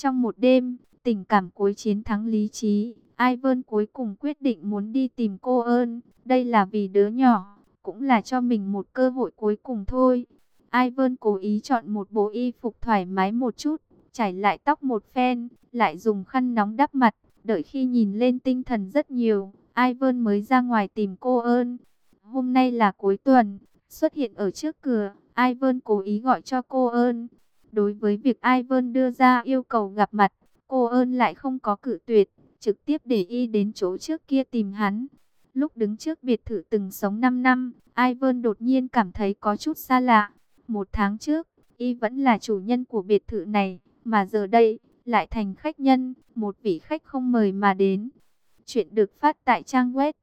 Trong một đêm, tình cảm cuối chiến thắng lý trí, Ivan cuối cùng quyết định muốn đi tìm cô ơn. Đây là vì đứa nhỏ, cũng là cho mình một cơ hội cuối cùng thôi. Ivan cố ý chọn một bộ y phục thoải mái một chút, chải lại tóc một phen, lại dùng khăn nóng đắp mặt. Đợi khi nhìn lên tinh thần rất nhiều, Ivan mới ra ngoài tìm cô ơn. Hôm nay là cuối tuần, xuất hiện ở trước cửa, Ivan cố ý gọi cho cô ơn. Đối với việc Ivan đưa ra yêu cầu gặp mặt, cô ơn lại không có cự tuyệt, trực tiếp để y đến chỗ trước kia tìm hắn. Lúc đứng trước biệt thự từng sống 5 năm, Ivan đột nhiên cảm thấy có chút xa lạ. Một tháng trước, y vẫn là chủ nhân của biệt thự này, mà giờ đây, lại thành khách nhân, một vị khách không mời mà đến. Chuyện được phát tại trang web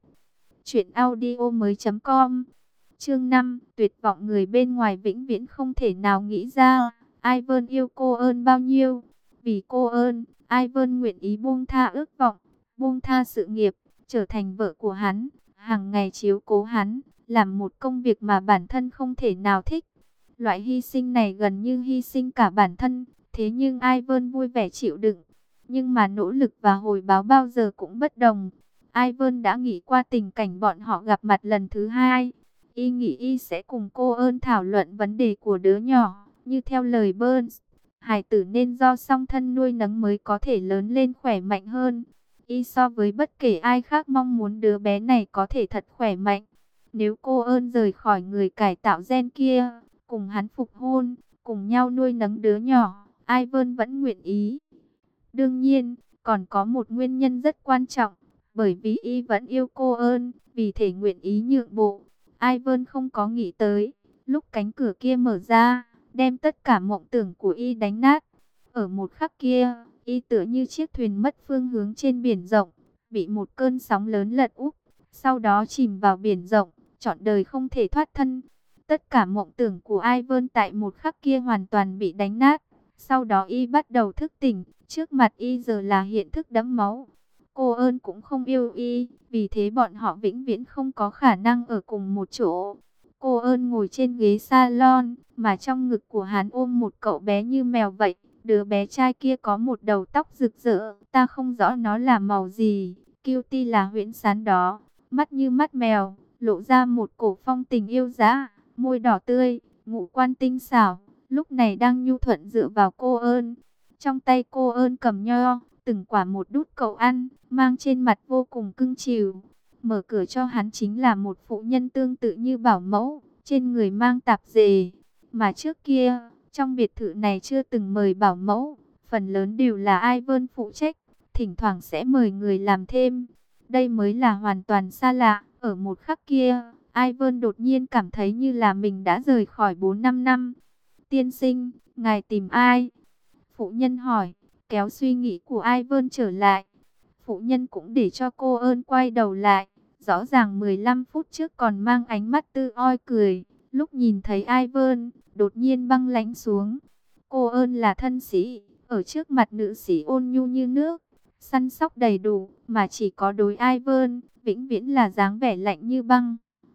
truyệnaudiomoi.com. Chương 5, tuyệt vọng người bên ngoài vĩnh viễn không thể nào nghĩ ra Ivan yêu cô ơn bao nhiêu. Vì cô ơn, Ivan nguyện ý buông tha ước vọng, buông tha sự nghiệp, trở thành vợ của hắn, hàng ngày chiếu cố hắn, làm một công việc mà bản thân không thể nào thích. Loại hy sinh này gần như hy sinh cả bản thân, thế nhưng Ivan vui vẻ chịu đựng. Nhưng mà nỗ lực và hồi báo bao giờ cũng bất đồng. Ivan đã nghĩ qua tình cảnh bọn họ gặp mặt lần thứ hai. Y nghĩ y sẽ cùng cô ơn thảo luận vấn đề của đứa nhỏ. Như theo lời Burns, hài tử nên do song thân nuôi nấng mới có thể lớn lên khỏe mạnh hơn. Y so với bất kể ai khác mong muốn đứa bé này có thể thật khỏe mạnh. Nếu cô ơn rời khỏi người cải tạo gen kia, cùng hắn phục hôn, cùng nhau nuôi nấng đứa nhỏ, Ivan vẫn nguyện ý. Đương nhiên, còn có một nguyên nhân rất quan trọng, bởi vì y vẫn yêu cô ơn, vì thể nguyện ý nhượng bộ. Ivan không có nghĩ tới, lúc cánh cửa kia mở ra, đem tất cả mộng tưởng của y đánh nát. Ở một khắc kia, y tựa như chiếc thuyền mất phương hướng trên biển rộng, bị một cơn sóng lớn lật úp, sau đó chìm vào biển rộng, trọn đời không thể thoát thân. Tất cả mộng tưởng của Ivan tại một khắc kia hoàn toàn bị đánh nát. Sau đó y bắt đầu thức tỉnh, trước mặt y giờ là hiện thực đẫm máu. Cô ơn cũng không yêu y, vì thế bọn họ vĩnh viễn không có khả năng ở cùng một chỗ. Cô ơn ngồi trên ghế salon, mà trong ngực của hắn ôm một cậu bé như mèo vậy. Đứa bé trai kia có một đầu tóc rực rỡ, ta không rõ nó là màu gì, cutie là huyễn sán đó, mắt như mắt mèo, lộ ra một cổ phong tình yêu dã, môi đỏ tươi, ngũ quan tinh xảo, lúc này đang nhu thuận dựa vào cô ơn. Trong tay cô ơn cầm nho, từng quả một đút cậu ăn, mang trên mặt vô cùng cưng chiều. Mở cửa cho hắn chính là một phụ nhân tương tự như bảo mẫu, trên người mang tạp dề. Mà trước kia, trong biệt thự này chưa từng mời bảo mẫu, phần lớn đều là Ivan phụ trách, thỉnh thoảng sẽ mời người làm thêm. Đây mới là hoàn toàn xa lạ. Ở một khắc kia, Ivan đột nhiên cảm thấy như là mình đã rời khỏi 4-5 năm. Tiên sinh, ngài tìm ai? Phụ nhân hỏi, kéo suy nghĩ của Ivan trở lại. Phụ nhân cũng để cho cô ơn quay đầu lại. Rõ ràng 15 phút trước còn mang ánh mắt tư oi cười. Lúc nhìn thấy Ivan, đột nhiên băng lãnh xuống. Cô ơn là thân sĩ, ở trước mặt nữ sĩ ôn nhu như nước, săn sóc đầy đủ, mà chỉ có đối Ivan, vĩnh viễn là dáng vẻ lạnh như băng.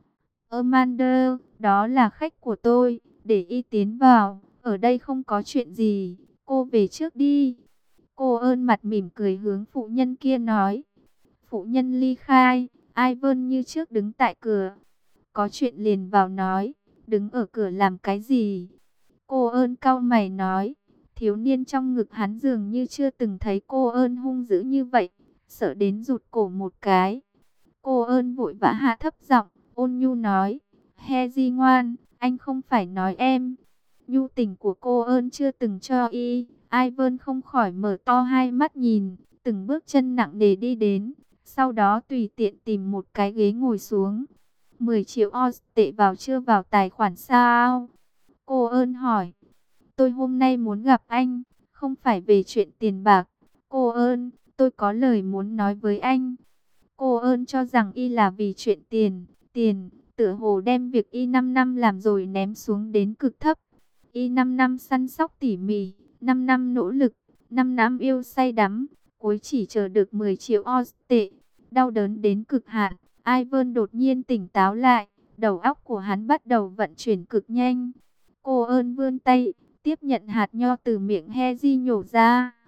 Amanda, đó là khách của tôi, để y tiến vào, ở đây không có chuyện gì, cô về trước đi. Cô ơn mặt mỉm cười hướng phụ nhân kia nói. Phụ nhân ly khai, Ivan như trước đứng tại cửa. Có chuyện liền vào nói, đứng ở cửa làm cái gì? Cô ơn cau mày nói. Thiếu niên trong ngực hắn dường như chưa từng thấy cô ơn hung dữ như vậy, sợ đến rụt cổ một cái. Cô ơn vội vã hạ thấp giọng, ôn nhu nói, He ngoan, anh không phải nói em. Nhu tình của cô ơn chưa từng cho y, Ivan không khỏi mở to hai mắt nhìn, từng bước chân nặng nề đi đến, sau đó tùy tiện tìm một cái ghế ngồi xuống. 10 triệu Oz tệ vào chưa vào tài khoản sao? Cô ơn hỏi. Tôi hôm nay muốn gặp anh, không phải về chuyện tiền bạc. Cô ơn, tôi có lời muốn nói với anh. Cô ơn cho rằng y là vì chuyện tiền, tựa hồ đem việc y 5 năm làm rồi ném xuống đến cực thấp. Y 5 năm săn sóc tỉ mỉ, 5 năm nỗ lực, 5 năm yêu say đắm, cuối chỉ chờ được 10 triệu Oz tệ. Đau đớn đến cực hạn, Ivan đột nhiên tỉnh táo lại, đầu óc của hắn bắt đầu vận chuyển cực nhanh. Cô ơn vươn tay, tiếp nhận hạt nho từ miệng Hezi nhổ ra.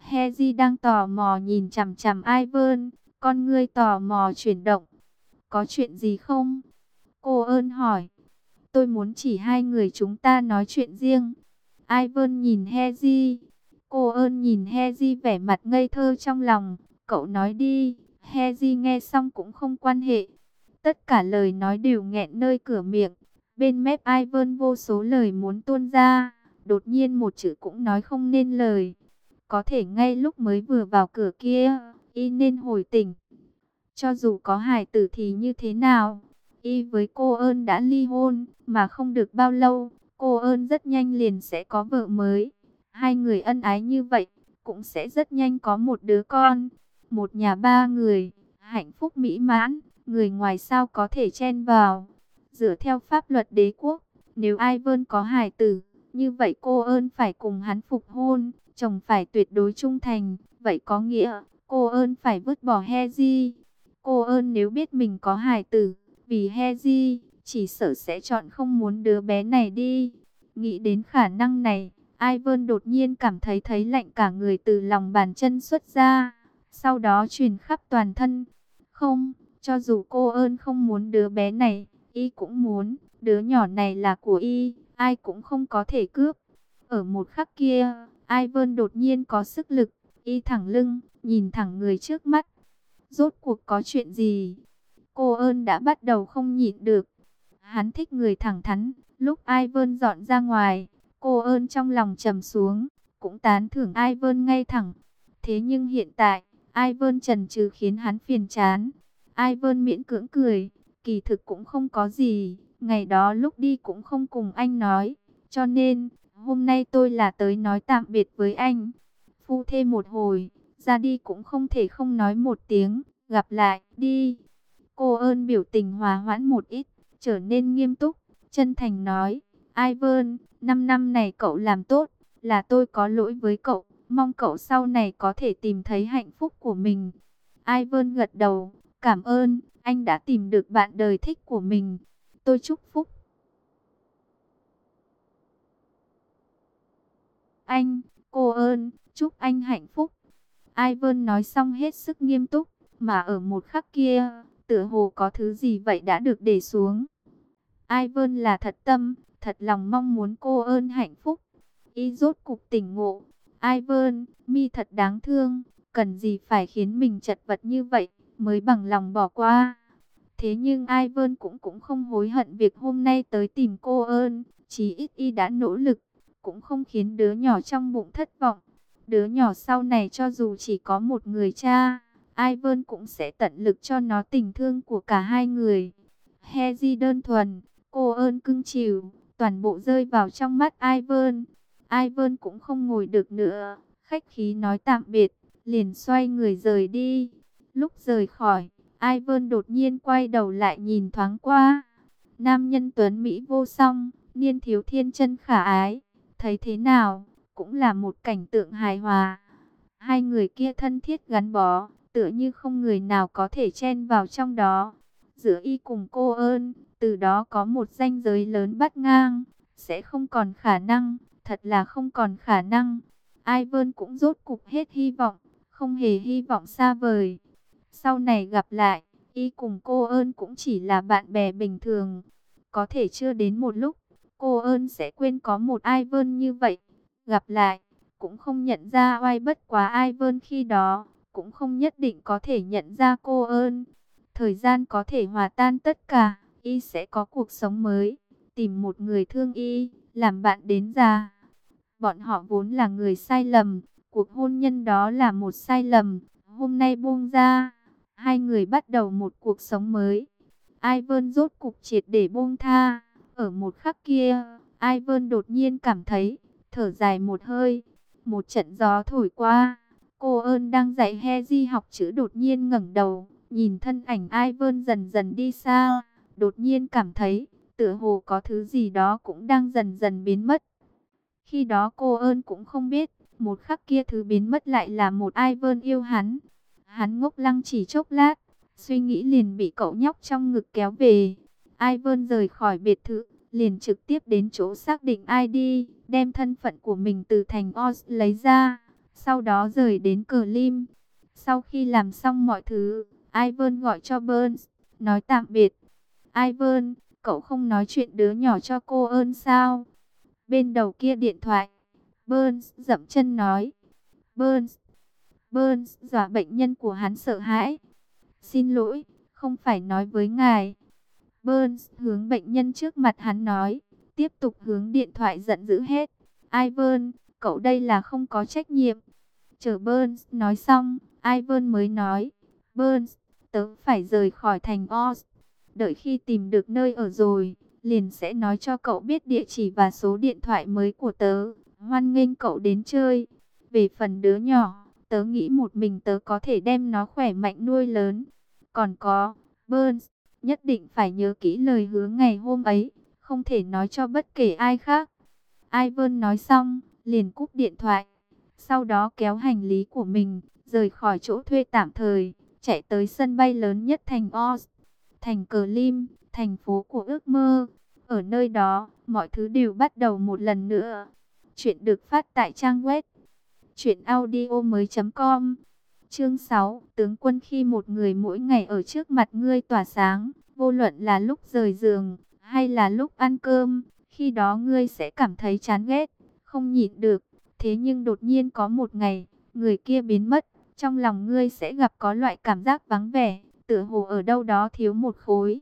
Heji đang tò mò nhìn chằm chằm Ivan, con ngươi tò mò chuyển động. Có chuyện gì không? Cô ơn hỏi. Tôi muốn chỉ hai người chúng ta nói chuyện riêng. Ivan nhìn Heji. Cô ơn nhìn Heji vẻ mặt ngây thơ trong lòng. Cậu nói đi. Heji nghe xong cũng không quan hệ. Tất cả lời nói đều nghẹn nơi cửa miệng. Bên mép Ivan vô số lời muốn tuôn ra. Đột nhiên một chữ cũng nói không nên lời. Có thể ngay lúc mới vừa vào cửa kia, y nên hồi tỉnh. Cho dù có hài tử thì như thế nào? Y với cô ơn đã ly hôn, mà không được bao lâu, cô ơn rất nhanh liền sẽ có vợ mới. Hai người ân ái như vậy, cũng sẽ rất nhanh có một đứa con. Một nhà ba người, hạnh phúc mỹ mãn, người ngoài sao có thể chen vào. Dựa theo pháp luật đế quốc, nếu Ivan có hài tử, như vậy cô ơn phải cùng hắn phục hôn, chồng phải tuyệt đối trung thành. Vậy có nghĩa, cô ơn phải vứt bỏ Heji. Cô ơn nếu biết mình có hài tử, vì Heji, chỉ sợ sẽ chọn không muốn đứa bé này đi. Nghĩ đến khả năng này, Ivan đột nhiên cảm thấy thấy lạnh cả người từ lòng bàn chân xuất ra, sau đó truyền khắp toàn thân. Không, cho dù cô ơn không muốn đứa bé này, y cũng muốn, đứa nhỏ này là của y, ai cũng không có thể cướp. Ở một khắc kia, Ivan đột nhiên có sức lực, y thẳng lưng, nhìn thẳng người trước mắt. Rốt cuộc có chuyện gì? Cô ơn đã bắt đầu không nhịn được. Hắn thích người thẳng thắn. Lúc Ivan dọn ra ngoài, cô ơn trong lòng trầm xuống, cũng tán thưởng Ivan ngay thẳng. Thế nhưng hiện tại, Ivan chần chừ khiến hắn phiền chán. Ivan miễn cưỡng cười, kỳ thực cũng không có gì. Ngày đó lúc đi cũng không cùng anh nói. Cho nên, hôm nay tôi là tới nói tạm biệt với anh. Phu thê một hồi, ra đi cũng không thể không nói một tiếng, gặp lại, đi. Cô ơn biểu tình hòa hoãn một ít, trở nên nghiêm túc, chân thành nói, Ivan, 5 năm này cậu làm tốt, là tôi có lỗi với cậu, mong cậu sau này có thể tìm thấy hạnh phúc của mình. Ivan gật đầu, cảm ơn, anh đã tìm được bạn đời thích của mình, tôi chúc phúc anh. Cô ơn, chúc anh hạnh phúc. Ivan nói xong hết sức nghiêm túc, mà ở một khắc kia, tựa hồ có thứ gì vậy đã được để xuống. Ivan là thật tâm, thật lòng mong muốn cô ơn hạnh phúc. Y rốt cục tỉnh ngộ. Ivan, mi thật đáng thương, cần gì phải khiến mình chật vật như vậy, mới bằng lòng bỏ qua. Thế nhưng Ivan cũng không hối hận việc hôm nay tới tìm cô ơn, chí ít y đã nỗ lực, cũng không khiến đứa nhỏ trong bụng thất vọng. Đứa nhỏ sau này cho dù chỉ có một người cha, Ivan cũng sẽ tận lực cho nó tình thương của cả hai người. Heji đơn thuần, cô ơn cưng chiều, toàn bộ rơi vào trong mắt Ivan. Ivan cũng không ngồi được nữa, khách khí nói tạm biệt, liền xoay người rời đi. Lúc rời khỏi, Ivan đột nhiên quay đầu lại nhìn thoáng qua. Nam nhân tuấn Mỹ vô song, niên thiếu thiên chân khả ái, thấy thế nào, cũng là một cảnh tượng hài hòa. Hai người kia thân thiết gắn bó, tựa như không người nào có thể chen vào trong đó. Giữa y cùng cô ơn, từ đó có một ranh giới lớn bắt ngang, sẽ không còn khả năng, thật là không còn khả năng. Ivan cũng rốt cục hết hy vọng, không hề hy vọng xa vời. Sau này gặp lại, y cùng cô ơn cũng chỉ là bạn bè bình thường. Có thể chưa đến một lúc, cô ơn sẽ quên có một Ivan như vậy. Gặp lại, cũng không nhận ra oai bất quá Ivan khi đó, cũng không nhất định có thể nhận ra cô ơn. Thời gian có thể hòa tan tất cả, y sẽ có cuộc sống mới, tìm một người thương y, làm bạn đến già. Bọn họ vốn là người sai lầm, cuộc hôn nhân đó là một sai lầm, hôm nay buông ra, hai người bắt đầu một cuộc sống mới. Ivan rốt cục triệt để buông tha, ở một khắc kia, Ivan đột nhiên cảm thấy, thở dài một hơi, một trận gió thổi qua, cô ơn đang dạy Heji học chữ đột nhiên ngẩng đầu, nhìn thân ảnh Ivan dần dần đi xa, đột nhiên cảm thấy, tựa hồ có thứ gì đó cũng đang dần dần biến mất. Khi đó cô ơn cũng không biết, một khắc kia thứ biến mất lại là một Ivan yêu hắn. Hắn ngốc lăng chỉ chốc lát, suy nghĩ liền bị cậu nhóc trong ngực kéo về. Ivan rời khỏi biệt thự, liền trực tiếp đến chỗ xác định ID, đem thân phận của mình từ thành Oz lấy ra. sau đó rời đến Cờ Lim. Sau khi làm xong mọi thứ, Ivan gọi cho Burns, nói tạm biệt. Ivan, cậu không nói chuyện đứa nhỏ cho cô ơn sao? Bên đầu kia điện thoại, Burns dậm chân nói. Burns, Burns dọa bệnh nhân của hắn sợ hãi. Xin lỗi, không phải nói với ngài. Burns hướng bệnh nhân trước mặt hắn nói, tiếp tục hướng điện thoại giận dữ hết. Ivan, cậu đây là không có trách nhiệm. Chờ Burns nói xong, Ivan mới nói, Burns, tớ phải rời khỏi thành Oz. Đợi khi tìm được nơi ở rồi, liền sẽ nói cho cậu biết địa chỉ và số điện thoại mới của tớ. Hoan nghênh cậu đến chơi. Về phần đứa nhỏ, tớ nghĩ một mình tớ có thể đem nó khỏe mạnh nuôi lớn. Còn có, Burns, nhất định phải nhớ kỹ lời hứa ngày hôm ấy, không thể nói cho bất kể ai khác. Ivan nói xong, liền cúp điện thoại. Sau đó kéo hành lý của mình, rời khỏi chỗ thuê tạm thời, chạy tới sân bay lớn nhất thành Oz, thành Cờ Lim, thành phố của ước mơ. Ở nơi đó, mọi thứ đều bắt đầu một lần nữa. Chuyện được phát tại trang web truyệnaudiomoi.com. Chương 6, tướng quân khi một người mỗi ngày ở trước mặt ngươi tỏa sáng, vô luận là lúc rời giường hay là lúc ăn cơm, khi đó ngươi sẽ cảm thấy chán ghét, không nhịn được. Thế nhưng đột nhiên có một ngày, người kia biến mất, trong lòng ngươi sẽ gặp có loại cảm giác vắng vẻ, tựa hồ ở đâu đó thiếu một khối.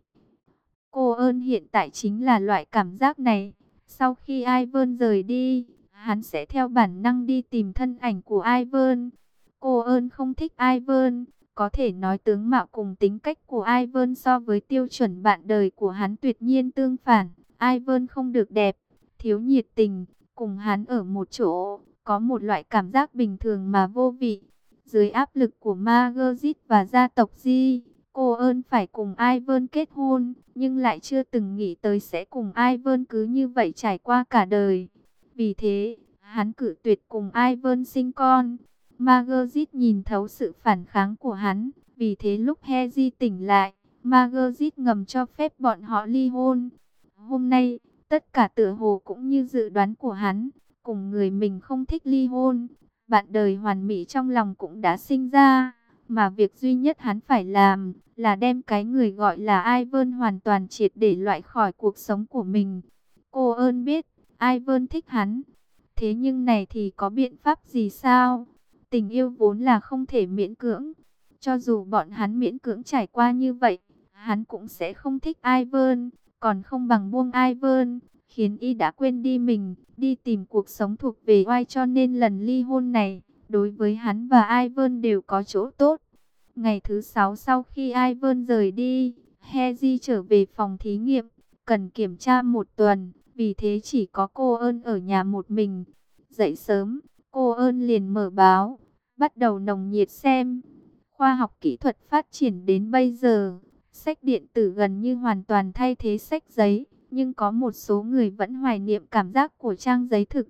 Cô ơn hiện tại chính là loại cảm giác này. Sau khi Ivan rời đi, hắn sẽ theo bản năng đi tìm thân ảnh của Ivan. Cô ơn không thích Ivan, có thể nói tướng mạo cùng tính cách của Ivan so với tiêu chuẩn bạn đời của hắn tuyệt nhiên tương phản. Ivan không được đẹp, thiếu nhiệt tình, cùng hắn ở một chỗ, có một loại cảm giác bình thường mà vô vị. Dưới áp lực của Margaret và gia tộc Di, cô ơn phải cùng Ivan kết hôn, nhưng lại chưa từng nghĩ tới sẽ cùng Ivan cứ như vậy trải qua cả đời. Vì thế, hắn cự tuyệt cùng Ivan sinh con. Margaret nhìn thấu sự phản kháng của hắn, vì thế lúc Hezi tỉnh lại, Margaret ngầm cho phép bọn họ ly hôn. Hôm nay, tất cả tựa hồ cũng như dự đoán của hắn, cùng người mình không thích ly hôn. Bạn đời hoàn mỹ trong lòng cũng đã sinh ra, mà việc duy nhất hắn phải làm là đem cái người gọi là Ivan hoàn toàn triệt để loại khỏi cuộc sống của mình. Cô ơn biết, Ivan thích hắn. Thế nhưng này thì có biện pháp gì sao? Tình yêu vốn là không thể miễn cưỡng. Cho dù bọn hắn miễn cưỡng trải qua như vậy, hắn cũng sẽ không thích Ivan, còn không bằng buông Ivan, khiến y đã quên đi mình, đi tìm cuộc sống thuộc về oai, cho nên lần ly hôn này, đối với hắn và Ivan đều có chỗ tốt. Ngày thứ 6 sau khi Ivan rời đi, Hezi trở về phòng thí nghiệm, cần kiểm tra một tuần, vì thế chỉ có cô ơn ở nhà một mình. Dậy sớm, cô ơn liền mở báo, bắt đầu nồng nhiệt xem. Khoa học kỹ thuật phát triển đến bây giờ, sách điện tử gần như hoàn toàn thay thế sách giấy, nhưng có một số người vẫn hoài niệm cảm giác của trang giấy thực.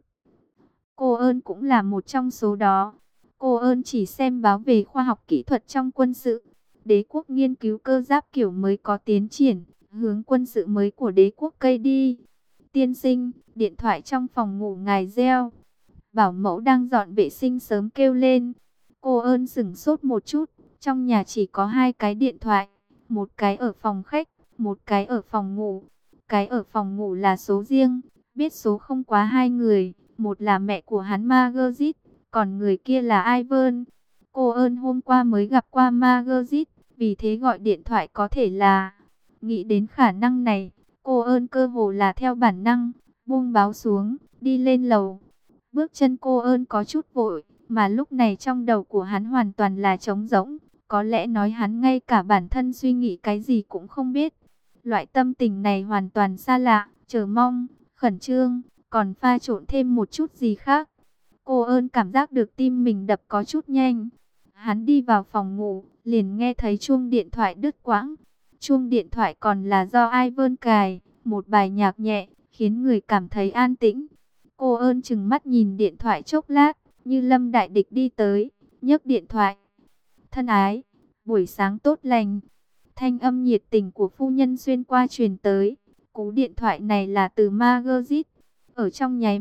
Cô ơn cũng là một trong số đó. Cô ơn chỉ xem báo về khoa học kỹ thuật trong quân sự. Đế quốc nghiên cứu cơ giáp kiểu mới có tiến triển, hướng quân sự mới của đế quốc cây đi. Tiên sinh, điện thoại trong phòng ngủ ngài reo. Bảo mẫu đang dọn vệ sinh sớm kêu lên. Cô ơn sửng sốt một chút, trong nhà chỉ có 2 cái điện thoại, một cái ở phòng khách, một cái ở phòng ngủ. Cái ở phòng ngủ là số riêng, biết số không quá 2 người, một là mẹ của hắn Margaret, còn người kia là Ivan. Cô ơn hôm qua mới gặp qua Margaret, vì thế gọi điện thoại có thể là. Nghĩ đến khả năng này, cô ơn cơ hồ là theo bản năng, buông báo xuống, đi lên lầu. Bước chân cô ơn có chút vội, mà lúc này trong đầu của hắn hoàn toàn là trống rỗng. Có lẽ nói hắn ngay cả bản thân suy nghĩ cái gì cũng không biết. Loại tâm tình này hoàn toàn xa lạ, chờ mong, khẩn trương, còn pha trộn thêm một chút gì khác. Cô ơn cảm giác được tim mình đập có chút nhanh. Hắn đi vào phòng ngủ, liền nghe thấy chuông điện thoại đứt quãng. Chuông điện thoại còn là do Ivan cài, một bài nhạc nhẹ, khiến người cảm thấy an tĩnh. Cô ơn chừng mắt nhìn điện thoại chốc lát, như lâm đại địch đi tới, nhấc điện thoại. Thân ái, buổi sáng tốt lành. Thanh âm nhiệt tình của phu nhân xuyên qua truyền tới. Cú điện thoại này là từ Margaret. Ở trong nháy mắt,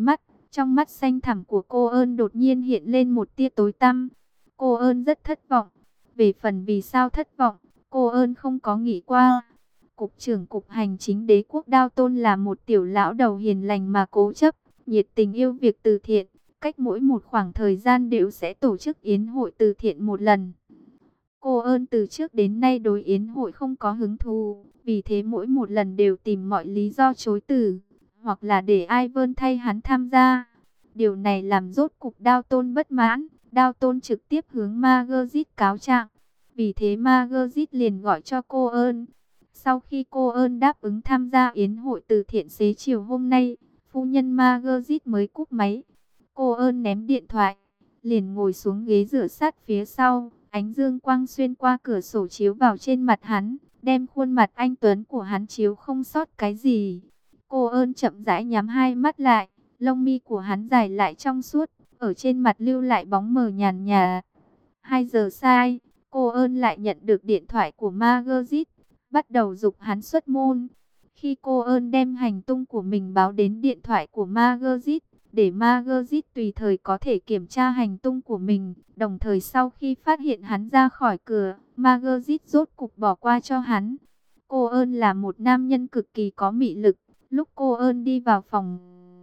Trong mắt xanh thẳm của cô ơn đột nhiên hiện lên một tia tối tăm. Cô ơn rất thất vọng. Về phần vì sao thất vọng, cô ơn không có nghĩ qua. Cục trưởng Cục Hành chính Đế quốc Đao Tôn là một tiểu lão đầu hiền lành mà cố chấp, nhiệt tình yêu việc từ thiện. Cách mỗi một khoảng thời gian đều sẽ tổ chức yến hội từ thiện một lần. Cô ơn từ trước đến nay đối yến hội không có hứng thú, vì thế mỗi một lần đều tìm mọi lý do chối từ, hoặc là để Ivan thay hắn tham gia. Điều này làm rốt cục Đao Tôn bất mãn, Đao Tôn trực tiếp hướng Margaret cáo trạng. Vì thế Margaret liền gọi cho cô ơn. Sau khi cô ơn đáp ứng tham gia yến hội từ thiện xế chiều hôm nay, phu nhân Margaret mới cúp máy. Cô ơn ném điện thoại, liền ngồi xuống ghế rửa sát phía sau. Ánh dương quang xuyên qua cửa sổ chiếu vào trên mặt hắn, đem khuôn mặt anh tuấn của hắn chiếu không sót cái gì. Cô ơn chậm rãi nhắm hai mắt lại, lông mi của hắn dài lại trong suốt, ở trên mặt lưu lại bóng mờ nhàn nhạt. 2 giờ sai, cô ơn lại nhận được điện thoại của Margaret, bắt đầu giục hắn xuất môn. Khi cô ơn đem hành tung của mình báo đến điện thoại của Margaret, để Margaret tùy thời có thể kiểm tra hành tung của mình. Đồng thời sau khi phát hiện hắn ra khỏi cửa, Margaret rốt cục bỏ qua cho hắn. Cô ơn là một nam nhân cực kỳ có mị lực. Lúc cô ơn đi vào phòng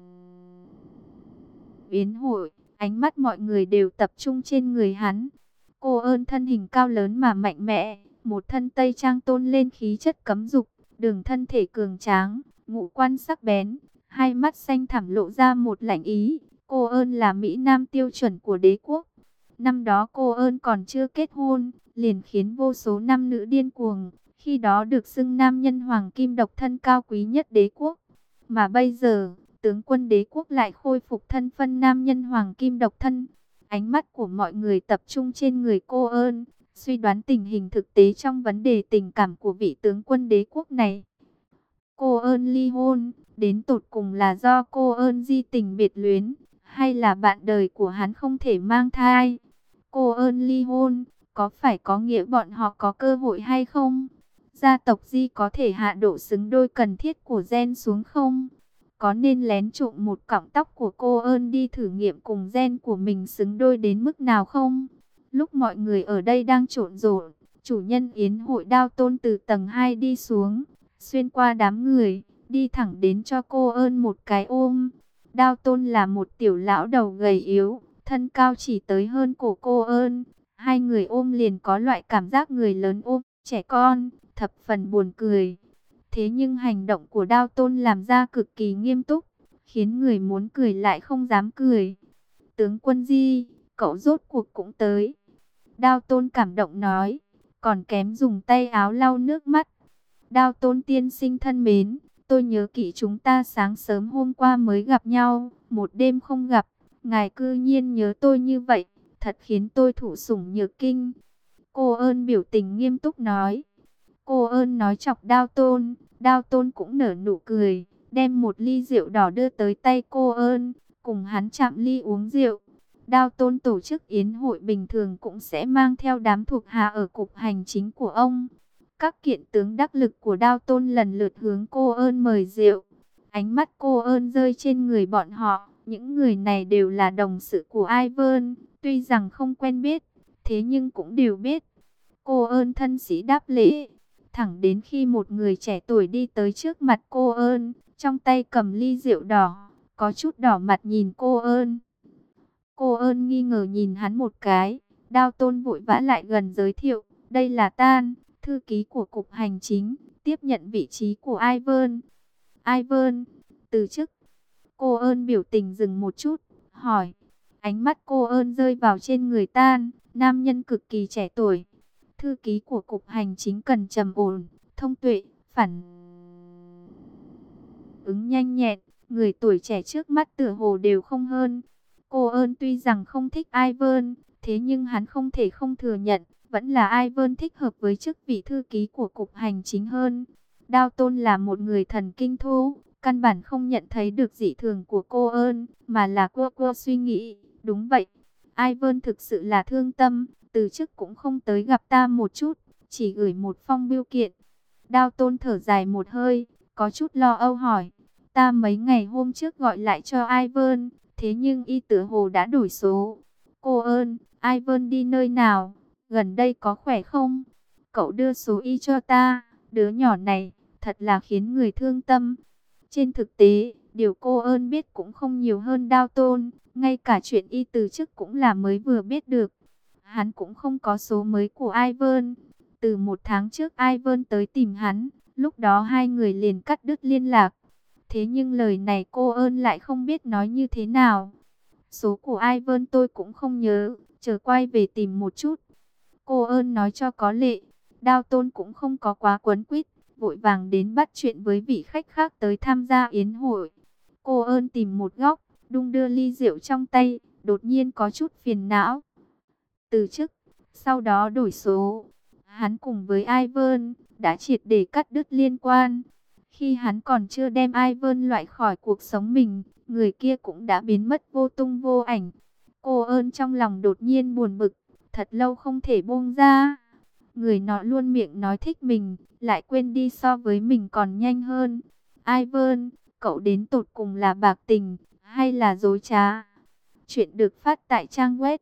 yến hội, ánh mắt mọi người đều tập trung trên người hắn. Cô ơn thân hình cao lớn mà mạnh mẽ, một thân tây trang tôn lên khí chất cấm dục, đường thân thể cường tráng, ngũ quan sắc bén, hai mắt xanh thẳm lộ ra một lạnh ý. Cô ơn là mỹ nam tiêu chuẩn của đế quốc. Năm đó cô ơn còn chưa kết hôn, liền khiến vô số nam nữ điên cuồng. Khi đó được xưng nam nhân hoàng kim độc thân cao quý nhất đế quốc. Mà bây giờ, tướng quân đế quốc lại khôi phục thân phân nam nhân hoàng kim độc thân. Ánh mắt của mọi người tập trung trên người cô ơn, suy đoán tình hình thực tế trong vấn đề tình cảm của vị tướng quân đế quốc này. Cô ơn ly hôn, đến tột cùng là do cô ơn di tình biệt luyến, hay là bạn đời của hắn không thể mang thai? Cô ơn ly hôn, có phải có nghĩa bọn họ có cơ hội hay không? Gia tộc Di có thể hạ độ xứng đôi cần thiết của gen xuống không? Có nên lén trộm một cọng tóc của cô ơn đi thử nghiệm cùng gen của mình xứng đôi đến mức nào không? Lúc mọi người ở đây đang trộn rộn, chủ nhân yến hội Đao Tôn từ tầng 2 đi xuống, xuyên qua đám người, đi thẳng đến cho cô ơn một cái ôm. Đao Tôn là một tiểu lão đầu gầy yếu, thân cao chỉ tới hơn cổ cô ơn. Hai người ôm liền có loại cảm giác người lớn ôm trẻ con, thập phần buồn cười. Thế nhưng hành động của Đao Tôn làm ra cực kỳ nghiêm túc, khiến người muốn cười lại không dám cười. Tướng quân Di, cậu rốt cuộc cũng tới. Đao Tôn cảm động nói, còn kém dùng tay áo lau nước mắt. Đao Tôn tiên sinh thân mến, tôi nhớ kỹ chúng ta sáng sớm hôm qua mới gặp nhau, một đêm không gặp, ngài cư nhiên nhớ tôi như vậy, thật khiến tôi thụ sủng nhược kinh. Cô ơn biểu tình nghiêm túc nói. Cô ơn nói chọc Đao Tôn cũng nở nụ cười, đem một ly rượu đỏ đưa tới tay cô ơn, cùng hắn chạm ly uống rượu. Đao Tôn tổ chức yến hội bình thường cũng sẽ mang theo đám thuộc hạ ở cục hành chính của ông. Các kiện tướng đắc lực của Đao Tôn lần lượt hướng cô ơn mời rượu. Ánh mắt cô ơn rơi trên người bọn họ, những người này đều là đồng sự của Ivan, tuy rằng không quen biết, thế nhưng cũng đều biết. Cô ơn thân sĩ đáp lễ. Thẳng đến khi một người trẻ tuổi đi tới trước mặt cô ơn, trong tay cầm ly rượu đỏ, có chút đỏ mặt nhìn cô ơn. Cô ơn nghi ngờ nhìn hắn một cái, Đao Tôn vội vã lại gần giới thiệu, đây là Tan, thư ký của cục hành chính, tiếp nhận vị trí của Ivan. Ivan, từ chức. Cô ơn biểu tình dừng một chút, hỏi. Ánh mắt cô ơn rơi vào trên người Tan, nam nhân cực kỳ trẻ tuổi. Thư ký của cục hành chính cần trầm ổn, thông tuệ, phản ứng nhanh nhẹn, người tuổi trẻ trước mắt tựa hồ đều không hơn. Cô ơn tuy rằng không thích Ivan, thế nhưng hắn không thể không thừa nhận, vẫn là Ivan thích hợp với chức vị thư ký của cục hành chính hơn. Đao Tôn là một người thần kinh thô, căn bản không nhận thấy được dị thường của cô ơn, mà là cô suy nghĩ, đúng vậy, Ivan thực sự là thương tâm, từ chức cũng không tới gặp ta một chút, chỉ gửi một phong bưu kiện. Đao Tôn thở dài một hơi, có chút lo âu hỏi, ta mấy ngày hôm trước gọi lại cho Ivan, Thế nhưng y tựa hồ đã đổi số. Cô ơn, Ivan đi nơi nào? Gần đây có khỏe không? Cậu đưa số y cho ta. Đứa nhỏ này, thật là khiến người thương tâm. Trên thực tế, điều cô ơn biết cũng không nhiều hơn Dalton. Ngay cả chuyện y từ chức cũng là mới vừa biết được. Hắn cũng không có số mới của Ivan. Từ 1 tháng trước Ivan tới tìm hắn. Lúc đó hai người liền cắt đứt liên lạc. Thế nhưng lời này cô ơn lại không biết nói như thế nào. Số của Ivan tôi cũng không nhớ, chờ quay về tìm một chút. Cô ơn nói cho có lệ. Dalton cũng không có quá quấn quýt, vội vàng đến bắt chuyện với vị khách khác tới tham gia yến hội. Cô ơn tìm một góc, đung đưa ly rượu trong tay, đột nhiên có chút phiền não. Từ chức, sau đó đổi số. Hắn cùng với Ivan đã triệt để cắt đứt liên quan. Khi hắn còn chưa đem Ivan loại khỏi cuộc sống mình, người kia cũng đã biến mất vô tung vô ảnh. Cô ơn trong lòng đột nhiên buồn bực, thật lâu không thể buông ra. Người nọ luôn miệng nói thích mình, lại quên đi so với mình còn nhanh hơn. Ivan, cậu đến tột cùng là bạc tình, hay là dối trá? Chuyện được phát tại trang web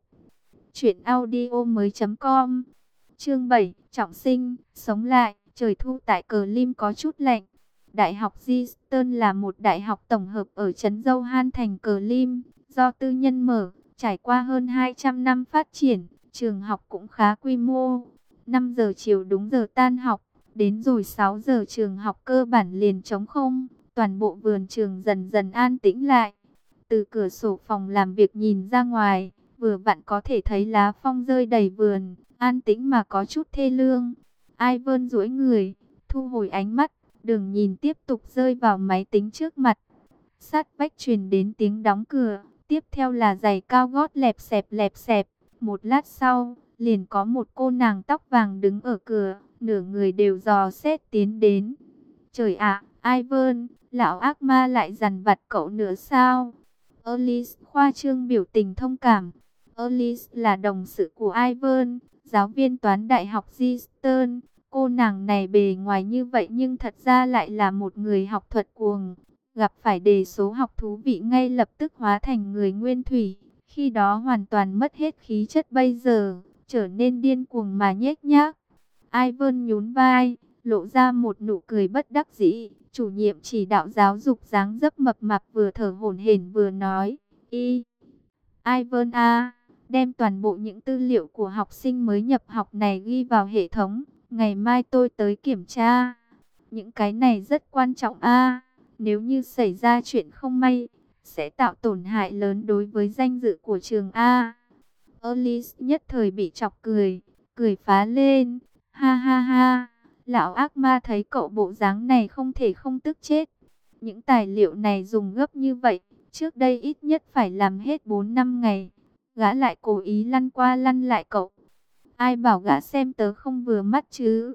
truyệnaudiomoi.com. Chương 7, trọng sinh, sống lại. Trời thu tại Cờ Lim có chút lạnh. Đại học Eastern là một đại học tổng hợp ở trấn Dâu Han thành Cờ Lim, do tư nhân mở, trải qua hơn 200 năm phát triển, trường học cũng khá quy mô. 5 giờ chiều đúng giờ tan học, đến rồi 6 giờ trường học cơ bản liền trống không, toàn bộ vườn trường dần dần an tĩnh lại. Từ cửa sổ phòng làm việc nhìn ra ngoài, vừa vặn có thể thấy lá phong rơi đầy vườn, an tĩnh mà có chút thê lương. Ivan duỗi người, thu hồi ánh mắt, đường nhìn tiếp tục rơi vào máy tính trước mặt. Sát vách truyền đến tiếng đóng cửa, tiếp theo là giày cao gót lẹp xẹp lẹp xẹp. Một lát sau, liền có một cô nàng tóc vàng đứng ở cửa, nửa người đều dò xét tiến đến. Trời ạ, Ivan, lão ác ma lại dằn vặt cậu nữa sao? Alice khoa trương biểu tình thông cảm. Alice là đồng sự của Ivan, giáo viên toán đại học Eastern. Cô nàng này bề ngoài như vậy nhưng thật ra lại là một người học thuật cuồng. Gặp phải đề số học thú vị ngay lập tức hóa thành người nguyên thủy. Khi đó hoàn toàn mất hết khí chất, bây giờ trở nên điên cuồng mà nhếch nhác. Ivan nhún vai, lộ ra một nụ cười bất đắc dĩ. Chủ nhiệm chỉ đạo giáo dục dáng dấp mập mạp vừa thở hổn hển vừa nói: Ivan a, đem toàn bộ những tư liệu của học sinh mới nhập học này ghi vào hệ thống. Ngày mai tôi tới kiểm tra. Những cái này rất quan trọng a. Nếu như xảy ra chuyện không may, sẽ tạo tổn hại lớn đối với danh dự của trường A. Alice nhất thời bị chọc cười, cười phá lên. Ha ha ha, lão ác ma thấy cậu bộ dáng này không thể không tức chết. Những tài liệu này dùng gấp như vậy, trước đây ít nhất phải làm hết 4-5 ngày. Gã lại cố ý lăn qua lăn lại cậu. Ai bảo gã xem tớ không vừa mắt chứ?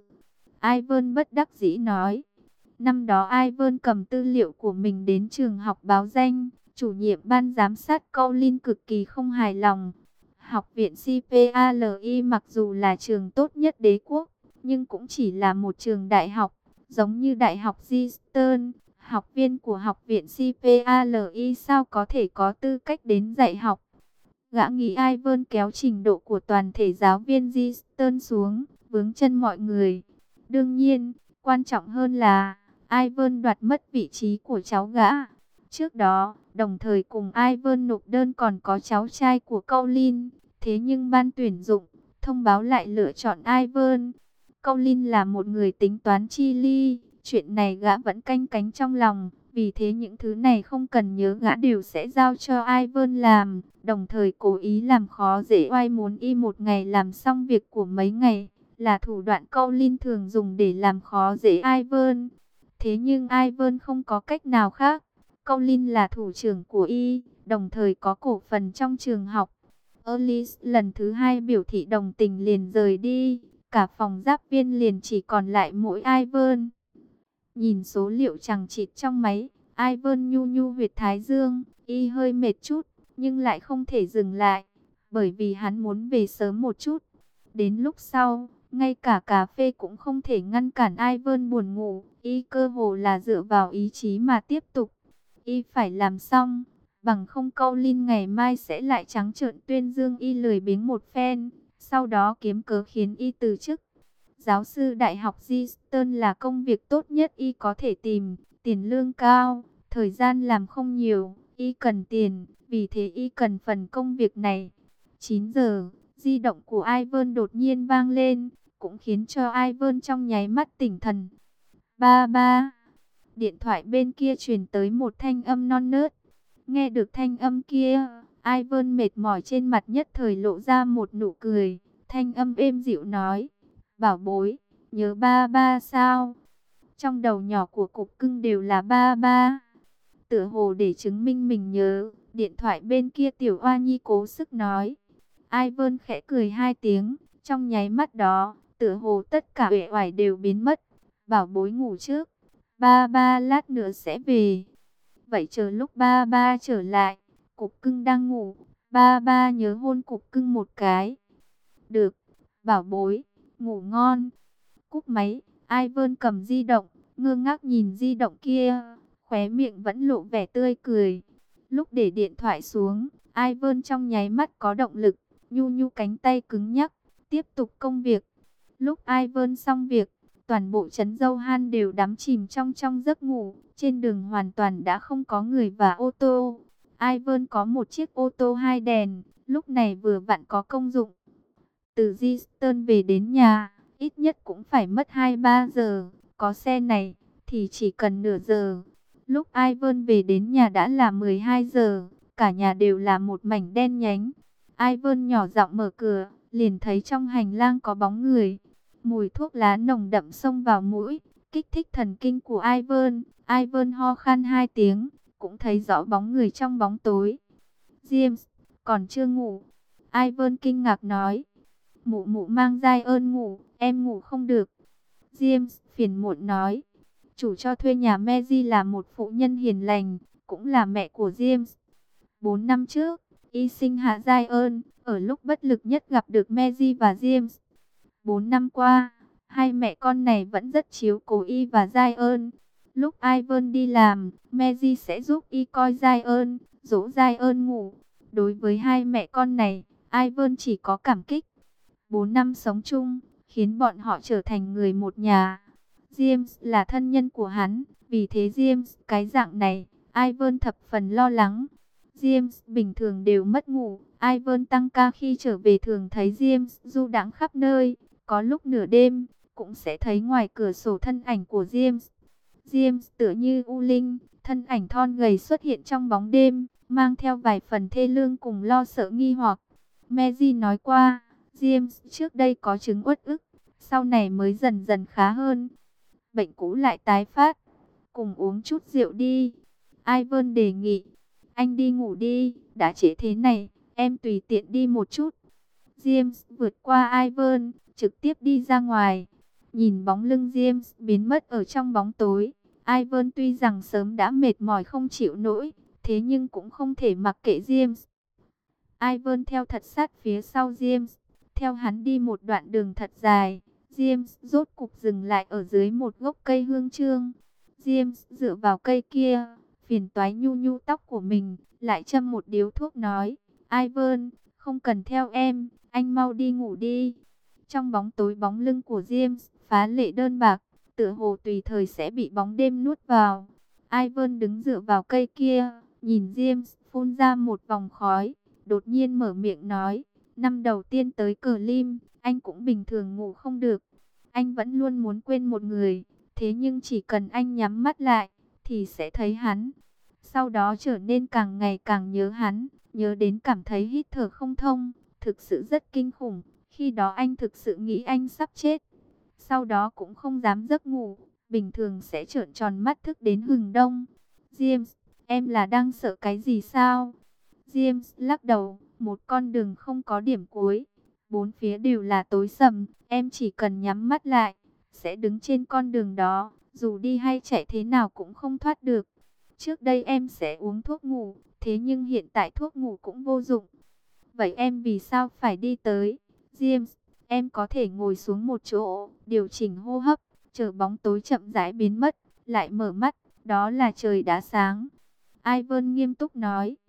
Ivan bất đắc dĩ nói. Năm đó Ivan cầm tư liệu của mình đến trường học báo danh. Chủ nhiệm ban giám sát Colin cực kỳ không hài lòng. Học viện CPALI mặc dù là trường tốt nhất đế quốc, nhưng cũng chỉ là một trường đại học, giống như đại học Eastern. Học viên của học viện CPALI sao có thể có tư cách đến dạy học? Gã nghĩ Ivan kéo trình độ của toàn thể giáo viên Eastern xuống, vướng chân mọi người. Đương nhiên, quan trọng hơn là Ivan đoạt mất vị trí của cháu gã. Trước đó, đồng thời cùng Ivan nộp đơn còn có cháu trai của Colin. Thế nhưng ban tuyển dụng thông báo lại lựa chọn Ivan. Colin là một người tính toán chi ly, chuyện này gã vẫn canh cánh trong lòng. Vì thế những thứ này không cần nhớ, gã đều sẽ giao cho Ivan làm. Đồng thời cố ý làm khó dễ oai, muốn y một ngày làm xong việc của mấy ngày, là thủ đoạn Colin thường dùng để làm khó dễ Ivan. Thế nhưng Ivan không có cách nào khác. Colin là thủ trưởng của y, đồng thời có cổ phần trong trường học. Alice lần thứ hai biểu thị đồng tình liền rời đi. Cả phòng giáp viên liền chỉ còn lại mỗi Ivan. Nhìn số liệu chằng chịt trong máy, Ivan nhu nhu huyệt thái dương, y hơi mệt chút, nhưng lại không thể dừng lại, bởi vì hắn muốn về sớm một chút. Đến lúc sau, ngay cả cà phê cũng không thể ngăn cản Ivan buồn ngủ, y cơ hồ là dựa vào ý chí mà tiếp tục. Y phải làm xong, Bằng không Colin ngày mai sẽ lại trắng trợn tuyên dương y lười biếng một phen, sau đó kiếm cớ khiến y từ chức. Giáo sư đại học Easton là công việc tốt nhất y có thể tìm, tiền lương cao, thời gian làm không nhiều, y cần tiền, vì thế y cần phần công việc này. 9 giờ, di động của Ivan đột nhiên vang lên, cũng khiến cho Ivan trong nháy mắt tỉnh thần. Ba ba. Điện thoại bên kia truyền tới một thanh âm non nớt. Nghe được thanh âm kia, Ivan mệt mỏi trên mặt nhất thời lộ ra một nụ cười. Thanh âm êm dịu nói, bảo bối, nhớ ba ba sao? Trong đầu nhỏ của cục cưng đều là ba ba. Tựa hồ để chứng minh mình nhớ, điện thoại bên kia tiểu oa nhi cố sức nói. Ivan khẽ cười hai tiếng, trong nháy mắt đó, tựa hồ tất cả uể oải đều biến mất. Bảo bối ngủ trước, ba ba lát nữa sẽ về. Vậy chờ lúc ba ba trở lại, cục cưng đang ngủ, ba ba nhớ hôn cục cưng một cái. Được, bảo bối, ngủ ngon. Cúp máy, Ivan cầm di động, ngơ ngác nhìn di động kia, khóe miệng vẫn lộ vẻ tươi cười. Lúc để điện thoại xuống, Ivan trong nháy mắt có động lực, nhu nhu cánh tay cứng nhắc, tiếp tục công việc. Lúc Ivan xong việc, toàn bộ trấn Dâu Han đều đắm chìm trong giấc ngủ. Trên đường hoàn toàn đã không có người và ô tô. Ivan có một chiếc ô tô 2 đèn, lúc này vừa vặn có công dụng. Từ Easton về đến nhà, ít nhất cũng phải mất 2-3 giờ. Có xe này, thì chỉ cần nửa giờ. Lúc Ivan về đến nhà đã là 12 giờ, cả nhà đều là một mảnh đen nhánh. Ivan nhỏ giọng mở cửa, liền thấy trong hành lang có bóng người. Mùi thuốc lá nồng đậm xông vào mũi, kích thích thần kinh của Ivan. Ivan ho khan 2 tiếng, cũng thấy rõ bóng người trong bóng tối. James, còn chưa ngủ. Ivan kinh ngạc nói. Mụ mụ mang Giai ơn ngủ, em ngủ không được. James phiền muộn nói. Chủ cho thuê nhà Mary là một phụ nhân hiền lành, cũng là mẹ của James. 4 năm trước, y sinh hạ Giai ơn, ở lúc bất lực nhất gặp được Mary và James. 4 năm qua, hai mẹ con này vẫn rất chiếu cố y và Giai ơn. Lúc Ivan đi làm, Mary sẽ giúp y coi Giai ơn, dỗ Giai ơn ngủ. Đối với hai mẹ con này, Ivan chỉ có cảm kích. 4 năm sống chung, khiến bọn họ trở thành người một nhà. James là thân nhân của hắn, vì thế James cái dạng này, Ivan thập phần lo lắng. James bình thường đều mất ngủ, Ivan tăng ca khi trở về thường thấy James du đãng khắp nơi. Có lúc nửa đêm, cũng sẽ thấy ngoài cửa sổ thân ảnh của James. James tựa như u linh, thân ảnh thon gầy xuất hiện trong bóng đêm, mang theo vài phần thê lương cùng lo sợ nghi hoặc. Mary nói qua, James trước đây có chứng uất ức, sau này mới dần dần khá hơn. Bệnh cũ lại tái phát, cùng uống chút rượu đi. Ivan đề nghị, anh đi ngủ đi, đã trễ thế này, em tùy tiện đi một chút. James vượt qua Ivan, trực tiếp đi ra ngoài. Nhìn bóng lưng James biến mất ở trong bóng tối, Ivan tuy rằng sớm đã mệt mỏi không chịu nổi, thế nhưng cũng không thể mặc kệ James. Ivan theo thật sát phía sau James, theo hắn đi một đoạn đường thật dài. James rốt cục dừng lại ở dưới một gốc cây hương chương. James dựa vào cây kia, phiền toái nhu nhu tóc của mình, lại châm một điếu thuốc nói, Ivan, không cần theo em, anh mau đi ngủ đi. Trong bóng tối bóng lưng của James phá lệ đơn bạc, tựa hồ tùy thời sẽ bị bóng đêm nuốt vào. Ivan đứng dựa vào cây kia, nhìn James phun ra một vòng khói, đột nhiên mở miệng nói, năm đầu tiên tới Cờ Lim, anh cũng bình thường ngủ không được. Anh vẫn luôn muốn quên một người, thế nhưng chỉ cần anh nhắm mắt lại, thì sẽ thấy hắn. Sau đó trở nên càng ngày càng nhớ hắn, nhớ đến cảm thấy hít thở không thông, thực sự rất kinh khủng. Khi đó anh thực sự nghĩ anh sắp chết. Sau đó cũng không dám giấc ngủ, bình thường sẽ trợn tròn mắt thức đến hừng đông. James, em là đang sợ cái gì sao? James lắc đầu, một con đường không có điểm cuối. Bốn phía đều là tối sầm, em chỉ cần nhắm mắt lại, sẽ đứng trên con đường đó, dù đi hay chạy thế nào cũng không thoát được. Trước đây em sẽ uống thuốc ngủ, thế nhưng hiện tại thuốc ngủ cũng vô dụng. Vậy em vì sao phải đi tới? James, em có thể ngồi xuống một chỗ, điều chỉnh hô hấp, chờ bóng tối chậm rãi biến mất, lại mở mắt, đó là trời đã sáng. Ivan nghiêm túc nói,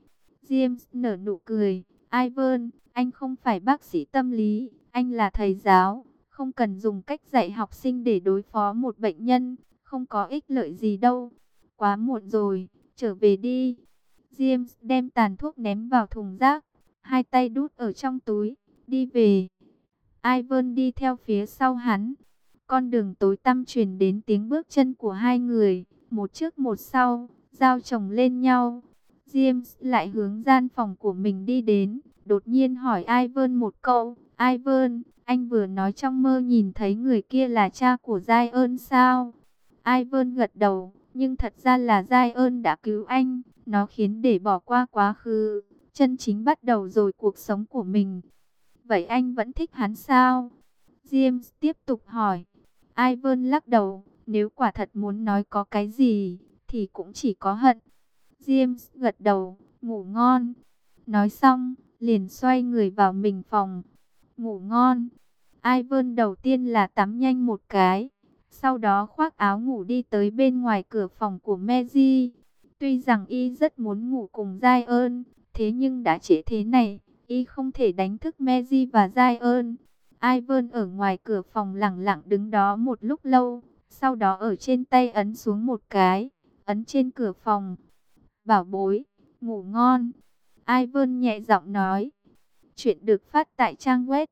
James nở nụ cười. Ivan, anh không phải bác sĩ tâm lý, anh là thầy giáo. Không cần dùng cách dạy học sinh để đối phó một bệnh nhân, không có ích lợi gì đâu. Quá muộn rồi, trở về đi. James đem tàn thuốc ném vào thùng rác, hai tay đút ở trong túi, đi về. Ivan đi theo phía sau hắn. Con đường tối tăm truyền đến tiếng bước chân của hai người, một trước một sau, giao chồng lên nhau. James lại hướng gian phòng của mình đi đến, đột nhiên hỏi Ivan một câu. Ivan, anh vừa nói trong mơ nhìn thấy người kia là cha của Zion sao? Ivan gật đầu, nhưng thật ra là Zion đã cứu anh. Nó khiến để bỏ qua quá khứ, chân chính bắt đầu rồi cuộc sống của mình. Vậy anh vẫn thích hắn sao? James tiếp tục hỏi. Ivan lắc đầu, nếu quả thật muốn nói có cái gì, thì cũng chỉ có hận. James gật đầu, ngủ ngon. Nói xong, liền xoay người vào mình phòng. Ngủ ngon. Ivan đầu tiên là tắm nhanh một cái, sau đó khoác áo ngủ đi tới bên ngoài cửa phòng của Mary. Tuy rằng y rất muốn ngủ cùng Zion, thế nhưng đã trễ thế này, y không thể đánh thức Mary và Zion. Ivan ở ngoài cửa phòng lẳng lặng đứng đó một lúc lâu, sau đó ở trên tay ấn xuống một cái, ấn trên cửa phòng. Bảo bối, ngủ ngon. Ivan nhẹ giọng nói. Chuyện được phát tại trang web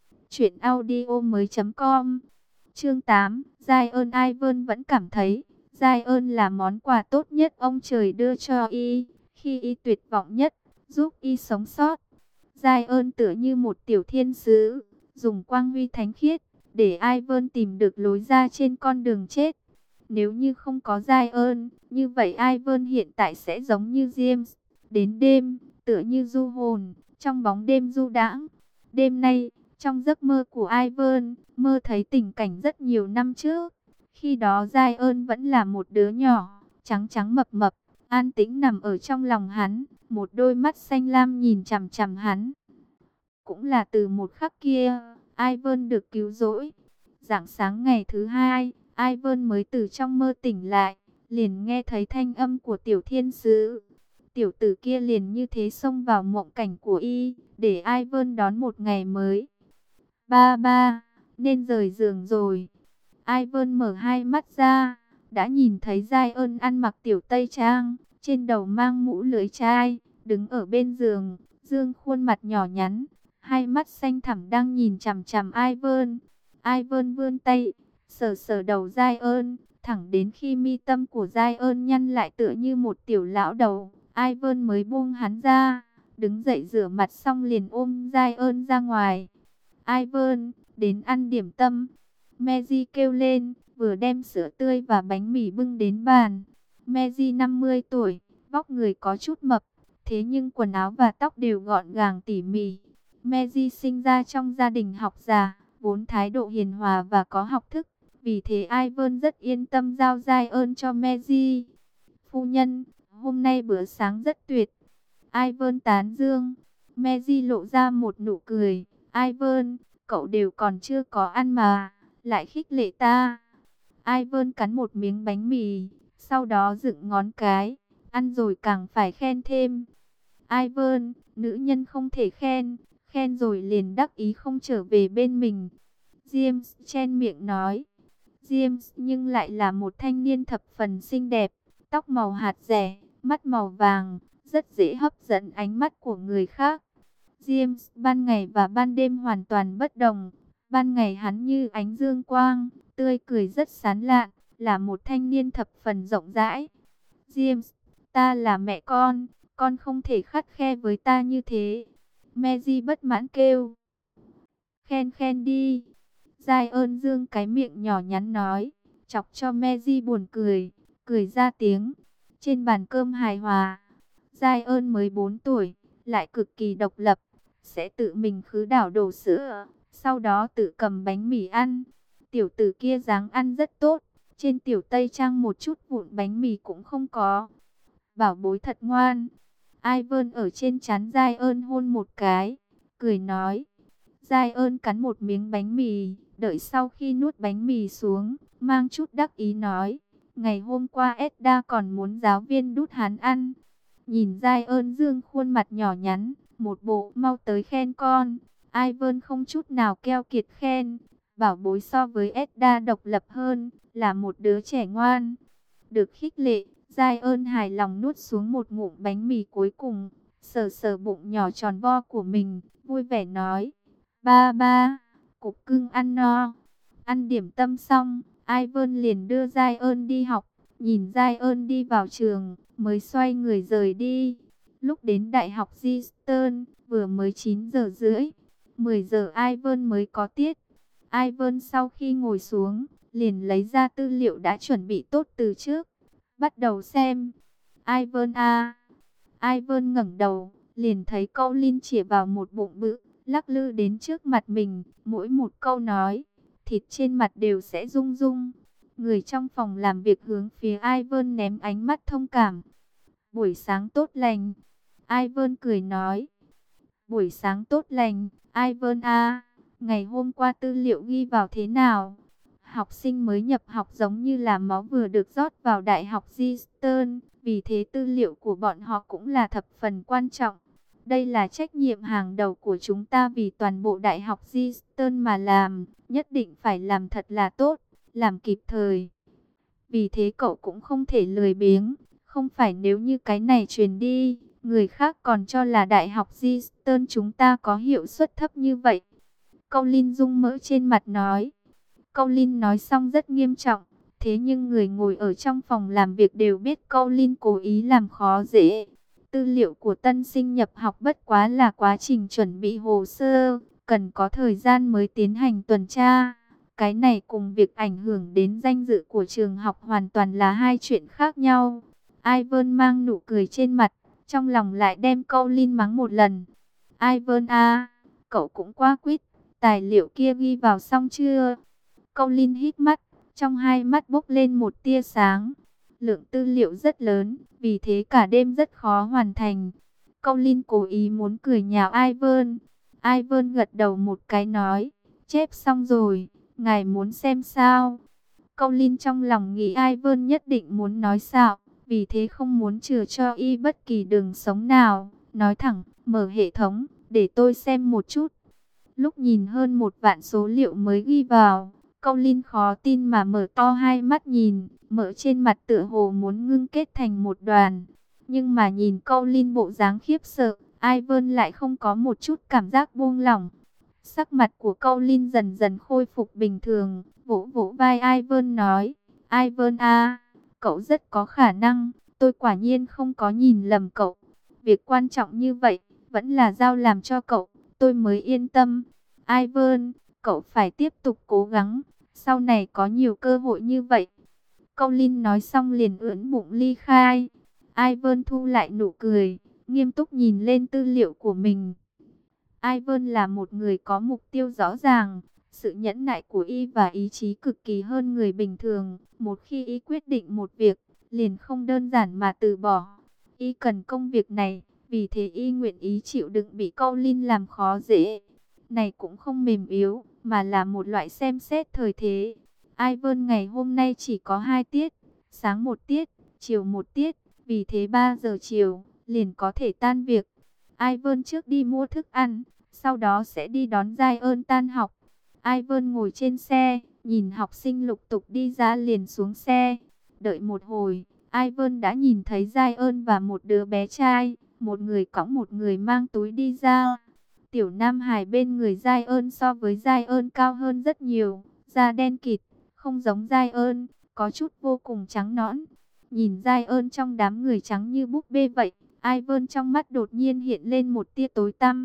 truyệnaudiomoi.com. Chương 8, Zion. Ivan vẫn cảm thấy Zion là món quà tốt nhất ông trời đưa cho y, khi y tuyệt vọng nhất, giúp y sống sót. Zion tựa như một tiểu thiên sứ, dùng quang huy thánh khiết để Ivan tìm được lối ra trên con đường chết. Nếu như không có Zion, như vậy Ivan hiện tại sẽ giống như James, đến đêm tựa như du hồn trong bóng đêm du đãng. Đêm nay, trong giấc mơ của Ivan, mơ thấy tình cảnh rất nhiều năm trước. Khi đó Zion vẫn là một đứa nhỏ, trắng trắng mập mập, an tĩnh nằm ở trong lòng hắn, một đôi mắt xanh lam nhìn chằm chằm hắn. Cũng là từ một khắc kia, Ivan được cứu rỗi. Rạng sáng ngày thứ hai, Ivan mới từ trong mơ tỉnh lại, liền nghe thấy thanh âm của tiểu thiên sứ. Tiểu tử kia liền như thế xông vào mộng cảnh của y, để Ivan đón một ngày mới. Ba ba, nên rời giường rồi. Ivan mở hai mắt ra, đã nhìn thấy Zion ăn mặc tiểu tây trang, trên đầu mang mũ lưỡi chai, đứng ở bên giường, dương khuôn mặt nhỏ nhắn, hai mắt xanh thẳm đang nhìn chằm chằm Ivan. Ivan vươn tay, sờ sờ đầu Zion, thẳng đến khi mi tâm của Zion nhăn lại tựa như một tiểu lão đầu, Ivan mới buông hắn ra, đứng dậy rửa mặt xong liền ôm Zion ra ngoài. Ivan, đến ăn điểm tâm. Mary kêu lên, vừa đem sữa tươi và bánh mì bưng đến bàn. Mary 50 tuổi, vóc người có chút mập, thế nhưng quần áo và tóc đều gọn gàng tỉ mỉ. Mary sinh ra trong gia đình học giả, vốn thái độ hiền hòa và có học thức. Vì thế Ivan rất yên tâm giao Zion cho Mary. Phu nhân, hôm nay bữa sáng rất tuyệt. Ivan tán dương. Mary lộ ra một nụ cười. Ivan, cậu đều còn chưa có ăn mà, lại khích lệ ta. Ivan cắn một miếng bánh mì, sau đó dựng ngón cái. Ăn rồi càng phải khen thêm. Ivan, nữ nhân không thể khen, khen rồi liền đắc ý không trở về bên mình. James chen miệng nói. James nhưng lại là một thanh niên thập phần xinh đẹp, tóc màu hạt rẻ, mắt màu vàng, rất dễ hấp dẫn ánh mắt của người khác. James ban ngày và ban đêm hoàn toàn bất đồng. Ban ngày hắn như ánh dương quang, tươi cười rất sán lạn, là một thanh niên thập phần rộng rãi. James, ta là mẹ con không thể khắt khe với ta như thế. Mary bất mãn kêu. Khen khen đi. Zion dương cái miệng nhỏ nhắn nói, chọc cho Mary buồn cười, cười ra tiếng. Trên bàn cơm hài hòa, Zion mới 4 tuổi, lại cực kỳ độc lập, sẽ tự mình khứ đảo đổ sữa, sau đó tự cầm bánh mì ăn. Tiểu tử kia dáng ăn rất tốt, trên tiểu tây trang một chút vụn bánh mì cũng không có. Bảo bối thật ngoan. Ivan ở trên trán Zion hôn một cái, cười nói. Zion cắn một miếng bánh mì, đợi sau khi nuốt bánh mì xuống, mang chút đắc ý nói. Ngày hôm qua Edda còn muốn giáo viên đút hắn ăn. Nhìn Zion dương khuôn mặt nhỏ nhắn, một bộ mau tới khen con. Ivan không chút nào keo kiệt khen, bảo bối so với Edda độc lập hơn, là một đứa trẻ ngoan. Được khích lệ, Zion hài lòng nuốt xuống một ngụm bánh mì cuối cùng, sờ sờ bụng nhỏ tròn vo của mình, vui vẻ nói: ba ba, cục cưng ăn no. Ăn điểm tâm xong, Ivan liền đưa Zion đi học. Nhìn Zion đi vào trường, mới xoay người rời đi. Lúc đến Đại học Eastern, vừa mới 9 giờ rưỡi, 10 giờ Ivan mới có tiết. Ivan sau khi ngồi xuống, liền lấy ra tư liệu đã chuẩn bị tốt từ trước. Bắt đầu xem. Ivan à. Ivan ngẩng đầu, liền thấy câu Linh chĩa vào một bụng bự, lắc lư đến trước mặt mình, mỗi một câu nói, thịt trên mặt đều sẽ rung rung. Người trong phòng làm việc hướng phía Ivan ném ánh mắt thông cảm. Buổi sáng tốt lành. Ivan cười nói. Buổi sáng tốt lành, Ivan à, ngày hôm qua tư liệu ghi vào thế nào? Học sinh mới nhập học giống như là máu vừa được rót vào Đại học Eastern, vì thế tư liệu của bọn họ cũng là thập phần quan trọng. Đây là trách nhiệm hàng đầu của chúng ta vì toàn bộ Đại học Eastern mà làm, nhất định phải làm thật là tốt, làm kịp thời. Vì thế cậu cũng không thể lười biếng, không phải nếu như cái này truyền đi, người khác còn cho là Đại học Eastern chúng ta có hiệu suất thấp như vậy. Câu Linh rung mỡ trên mặt nói. Câu Linh nói xong rất nghiêm trọng, thế nhưng người ngồi ở trong phòng làm việc đều biết Câu Linh cố ý làm khó dễ. Tư liệu của tân sinh nhập học bất quá là quá trình chuẩn bị hồ sơ, cần có thời gian mới tiến hành tuần tra. Cái này cùng việc ảnh hưởng đến danh dự của trường học hoàn toàn là hai chuyện khác nhau. Ivan mang nụ cười trên mặt, trong lòng lại đem Câu Linh mắng một lần. Ivan à, cậu cũng quá quýt, tài liệu kia ghi vào xong chưa? Câu Linh hít mắt, trong hai mắt bốc lên một tia sáng. Lượng tư liệu rất lớn, vì thế cả đêm rất khó hoàn thành. Câu Linh cố ý muốn cười nhạo Ivan. Ivan gật đầu một cái nói, chép xong rồi, ngài muốn xem sao? Câu Linh trong lòng nghĩ Ivan nhất định muốn nói xạo, vì thế không muốn chừa cho y bất kỳ đường sống nào. Nói thẳng, mở hệ thống, để tôi xem một chút. Lúc nhìn hơn 1 vạn số liệu mới ghi vào, Câu Linh khó tin mà mở to hai mắt nhìn, mỡ trên mặt tựa hồ muốn ngưng kết thành một đoàn. Nhưng mà nhìn Câu Linh bộ dáng khiếp sợ, Ivan lại không có một chút cảm giác buông lỏng. Sắc mặt của Câu Linh dần dần khôi phục bình thường, vỗ vỗ vai Ivan nói, Ivan à, cậu rất có khả năng, tôi quả nhiên không có nhìn lầm cậu. Việc quan trọng như vậy, vẫn là giao làm cho cậu, tôi mới yên tâm. Ivan, cậu phải tiếp tục cố gắng, sau này có nhiều cơ hội như vậy. Câu Linh nói xong liền ưỡn bụng ly khai. Ivan thu lại nụ cười, nghiêm túc nhìn lên tư liệu của mình. Ivan là một người có mục tiêu rõ ràng, sự nhẫn nại của y và ý chí cực kỳ hơn người bình thường. Một khi y quyết định một việc, liền không đơn giản mà từ bỏ. Y cần công việc này, vì thế y nguyện ý chịu đựng bị Câu Linh làm khó dễ. Này cũng không mềm yếu, mà là một loại xem xét thời thế. Ivan ngày hôm nay chỉ có 2 tiết, sáng 1 tiết, chiều 1 tiết, vì thế 3 giờ chiều, liền có thể tan việc. Ivan trước đi mua thức ăn, sau đó sẽ đi đón Zion tan học. Ivan ngồi trên xe, nhìn học sinh lục tục đi ra liền xuống xe. Đợi một hồi, Ivan đã nhìn thấy Zion và một đứa bé trai, một người cõng một người mang túi đi ra. Tiểu Nam Hải bên người Zion so với Zion cao hơn rất nhiều, da đen kịt, không giống Zion, có chút vô cùng trắng nõn. Nhìn Zion trong đám người trắng như búp bê vậy, Ivan trong mắt đột nhiên hiện lên một tia tối tăm.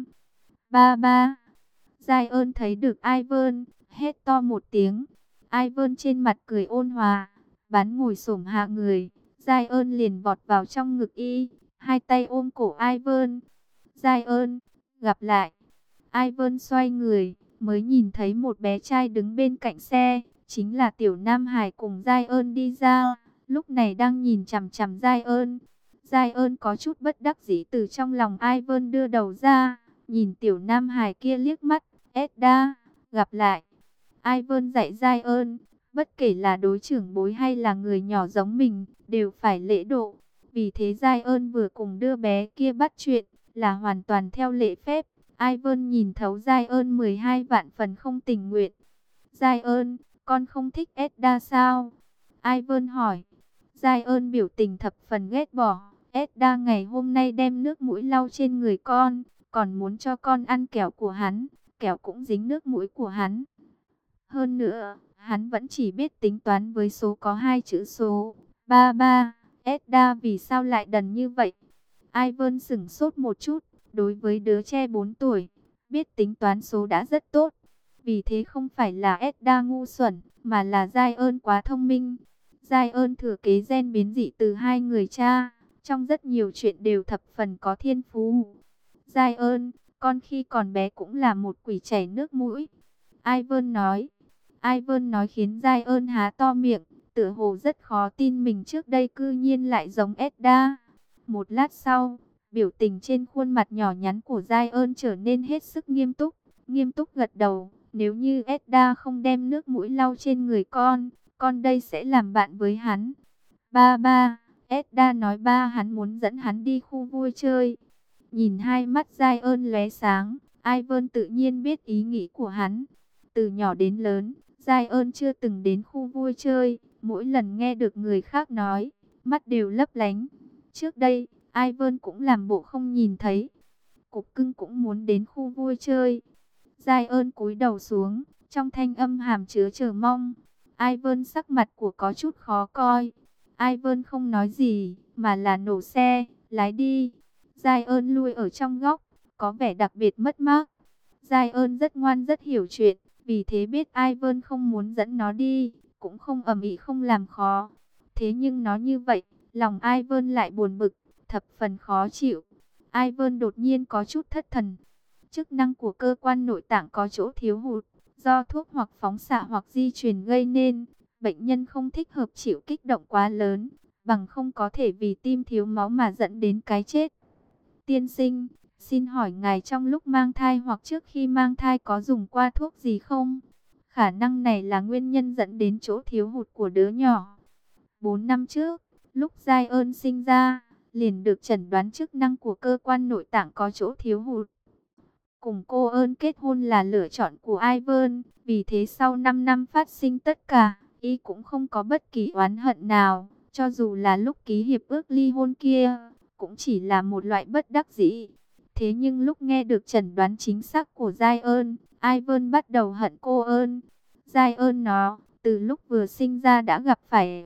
Ba ba. Zion thấy được Ivan, hét to một tiếng. Ivan trên mặt cười ôn hòa, bán ngồi xổm hạ người. Zion liền vọt vào trong ngực y, hai tay ôm cổ Ivan. Zion, gặp lại. Ivan xoay người, mới nhìn thấy một bé trai đứng bên cạnh xe, chính là Tiểu Nam Hải cùng Zion đi ra, lúc này đang nhìn chằm chằm Zion. Zion có chút bất đắc dĩ từ trong lòng Ivan đưa đầu ra, nhìn Tiểu Nam Hải kia liếc mắt, Edda, gặp lại. Ivan dạy Zion, bất kể là đối trưởng bối hay là người nhỏ giống mình, đều phải lễ độ. Vì thế Zion vừa cùng đưa bé kia bắt chuyện, là hoàn toàn theo lễ phép. Ivan nhìn thấu Zion 12 vạn phần không tình nguyện. Zion, con không thích Edda sao? Ivan hỏi. Zion biểu tình thập phần ghét bỏ. Edda ngày hôm nay đem nước mũi lau trên người con, còn muốn cho con ăn kẹo của hắn, kẹo cũng dính nước mũi của hắn. Hơn nữa, hắn vẫn chỉ biết tính toán với số có 2 chữ số. 33, Edda vì sao lại đần như vậy? Ivan sửng sốt một chút, đối với đứa trẻ 4 tuổi, biết tính toán số đã rất tốt. Vì thế không phải là Edda ngu xuẩn, mà là Zion quá thông minh. Zion thừa kế gen biến dị từ hai người cha, trong rất nhiều chuyện đều thập phần có thiên phú. Zion, con khi còn bé cũng là một quỷ chảy nước mũi. Ivan nói. Ivan nói khiến Zion há to miệng, tựa hồ rất khó tin mình trước đây cư nhiên lại giống Edda. Một lát sau, biểu tình trên khuôn mặt nhỏ nhắn của Zion trở nên hết sức nghiêm túc gật đầu. Nếu như Edda không đem nước mũi lau trên người con đây sẽ làm bạn với hắn. Ba, Edda nói ba hắn muốn dẫn hắn đi khu vui chơi. Nhìn hai mắt Zion lóe sáng, Ivan tự nhiên biết ý nghĩ của hắn. Từ nhỏ đến lớn, Zion chưa từng đến khu vui chơi, mỗi lần nghe được người khác nói, mắt đều lấp lánh. Trước đây, Ivan cũng làm bộ không nhìn thấy. Cục cưng cũng muốn đến khu vui chơi. Zion cúi đầu xuống, trong thanh âm hàm chứa chờ mong. Ivan sắc mặt của có chút khó coi. Ivan không nói gì, mà là nổ xe, lái đi. Zion lui ở trong góc, có vẻ đặc biệt mất mát. Zion rất ngoan rất hiểu chuyện, vì thế biết Ivan không muốn dẫn nó đi, cũng không ầm ĩ không làm khó. Thế nhưng nó như vậy, lòng Ivan lại buồn bực, thập phần khó chịu. Ivan đột nhiên có chút thất thần. Chức năng của cơ quan nội tạng có chỗ thiếu hụt, do thuốc hoặc phóng xạ hoặc di truyền gây nên. Bệnh nhân không thích hợp chịu kích động quá lớn, bằng không có thể vì tim thiếu máu mà dẫn đến cái chết. Tiên sinh, xin hỏi ngài trong lúc mang thai hoặc trước khi mang thai có dùng qua thuốc gì không? Khả năng này là nguyên nhân dẫn đến chỗ thiếu hụt của đứa nhỏ. 4 năm trước, lúc Zion sinh ra, liền được chẩn đoán chức năng của cơ quan nội tạng có chỗ thiếu hụt. Cùng cô ơn kết hôn là lựa chọn của Ivan, vì thế sau 5 năm phát sinh tất cả, y cũng không có bất kỳ oán hận nào, cho dù là lúc ký hiệp ước ly hôn kia, cũng chỉ là một loại bất đắc dĩ. Thế nhưng lúc nghe được chẩn đoán chính xác của Zion, Ivan bắt đầu hận cô ơn. Zion nó, từ lúc vừa sinh ra đã gặp phải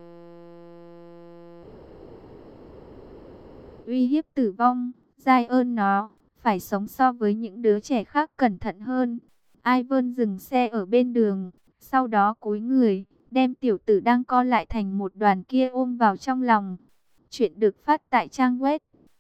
uy hiếp tử vong. Zion nó, phải sống so với những đứa trẻ khác cẩn thận hơn. Ivan dừng xe ở bên đường, sau đó cúi người, đem tiểu tử đang co lại thành một đoàn kia ôm vào trong lòng. Chuyện được phát tại trang web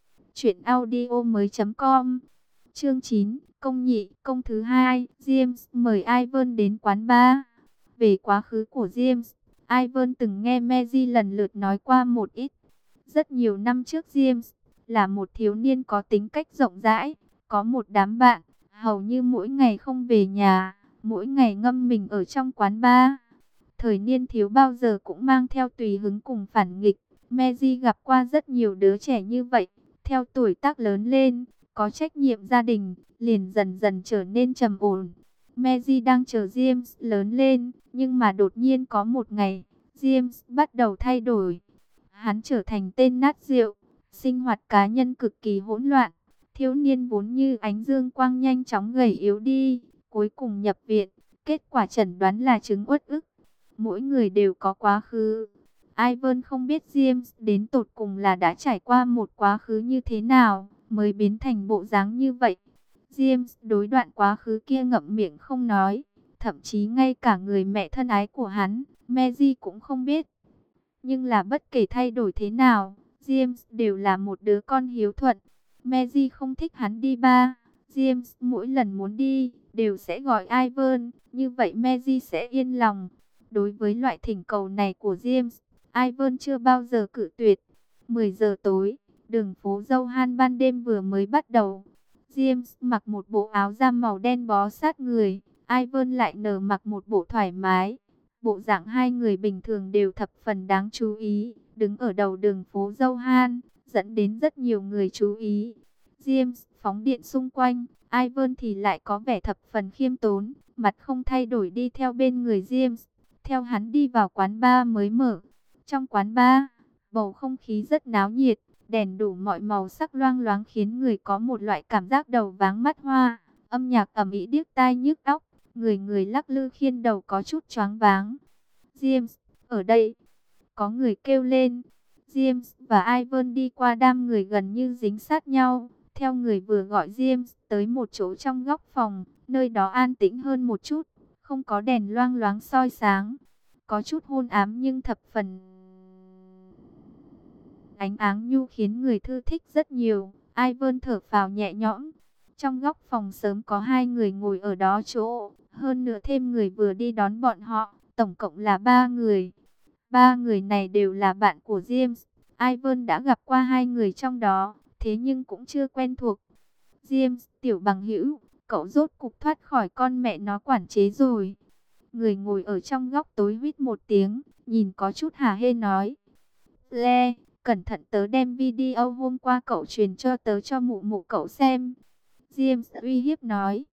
truyệnaudiomoi.com. Chương 9, công nhị, công thứ hai. James mời Ivan đến quán bar. Về quá khứ của James, Ivan từng nghe Mary lần lượt nói qua một ít. Rất nhiều năm trước James là một thiếu niên có tính cách rộng rãi, có một đám bạn, hầu như mỗi ngày không về nhà, mỗi ngày ngâm mình ở trong quán bar. Thời niên thiếu bao giờ cũng mang theo tùy hứng cùng phản nghịch. Mary gặp qua rất nhiều đứa trẻ như vậy, theo tuổi tác lớn lên, có trách nhiệm gia đình, liền dần dần trở nên trầm ổn. Mary đang chờ James lớn lên, nhưng mà đột nhiên có một ngày, James bắt đầu thay đổi. Hắn trở thành tên nát rượu, sinh hoạt cá nhân cực kỳ hỗn loạn. Thiếu niên vốn như ánh dương quang nhanh chóng gầy yếu đi, cuối cùng nhập viện. Kết quả chẩn đoán là chứng uất ức. Mỗi người đều có quá khứ. Ivan không biết James đến tột cùng là đã trải qua một quá khứ như thế nào, mới biến thành bộ dáng như vậy. James đối đoạn quá khứ kia ngậm miệng không nói, thậm chí ngay cả người mẹ thân ái của hắn, Mary cũng không biết. Nhưng là bất kể thay đổi thế nào, James đều là một đứa con hiếu thuận. Mary không thích hắn đi bar, James mỗi lần muốn đi, đều sẽ gọi Ivan, như vậy Mary sẽ yên lòng. Đối với loại thỉnh cầu này của James, Ivan chưa bao giờ cự tuyệt. 10 giờ tối, đường phố Johan ban đêm vừa mới bắt đầu. James mặc một bộ áo da màu đen bó sát người, Ivan lại nở mặc một bộ thoải mái. Bộ dạng hai người bình thường đều thập phần đáng chú ý, đứng ở đầu đường phố Johan, dẫn đến rất nhiều người chú ý. James phóng điện xung quanh, Ivan thì lại có vẻ thập phần khiêm tốn, mặt không thay đổi đi theo bên người James. Theo hắn đi vào quán bar mới mở. Trong quán bar, bầu không khí rất náo nhiệt, đèn đủ mọi màu sắc loang loáng khiến người có một loại cảm giác đầu váng mắt hoa. Âm nhạc ầm ĩ điếc tai nhức óc, người người lắc lư khiến đầu có chút choáng váng. James, ở đây, có người kêu lên. James và Ivan đi qua đám người gần như dính sát nhau. Theo người vừa gọi James tới một chỗ trong góc phòng, nơi đó an tĩnh hơn một chút, không có đèn loang loáng soi sáng. Có chút hôn ám nhưng thập phần ánh áng nhu khiến người thư thích rất nhiều. Ivan thở phào nhẹ nhõm. Trong góc phòng sớm có hai người ngồi ở đó chỗ, hơn nữa thêm người vừa đi đón bọn họ, tổng cộng là ba người. Ba người này đều là bạn của James. Ivan đã gặp qua hai người trong đó, thế nhưng cũng chưa quen thuộc. James, tiểu bằng hữu, cậu rốt cục thoát khỏi con mẹ nó quản chế rồi. Người ngồi ở trong góc tối huýt một tiếng, nhìn có chút hả hê nói. Lê, cẩn thận tớ đem video hôm qua cậu truyền cho tớ cho mụ mụ cậu xem. James uy hiếp nói.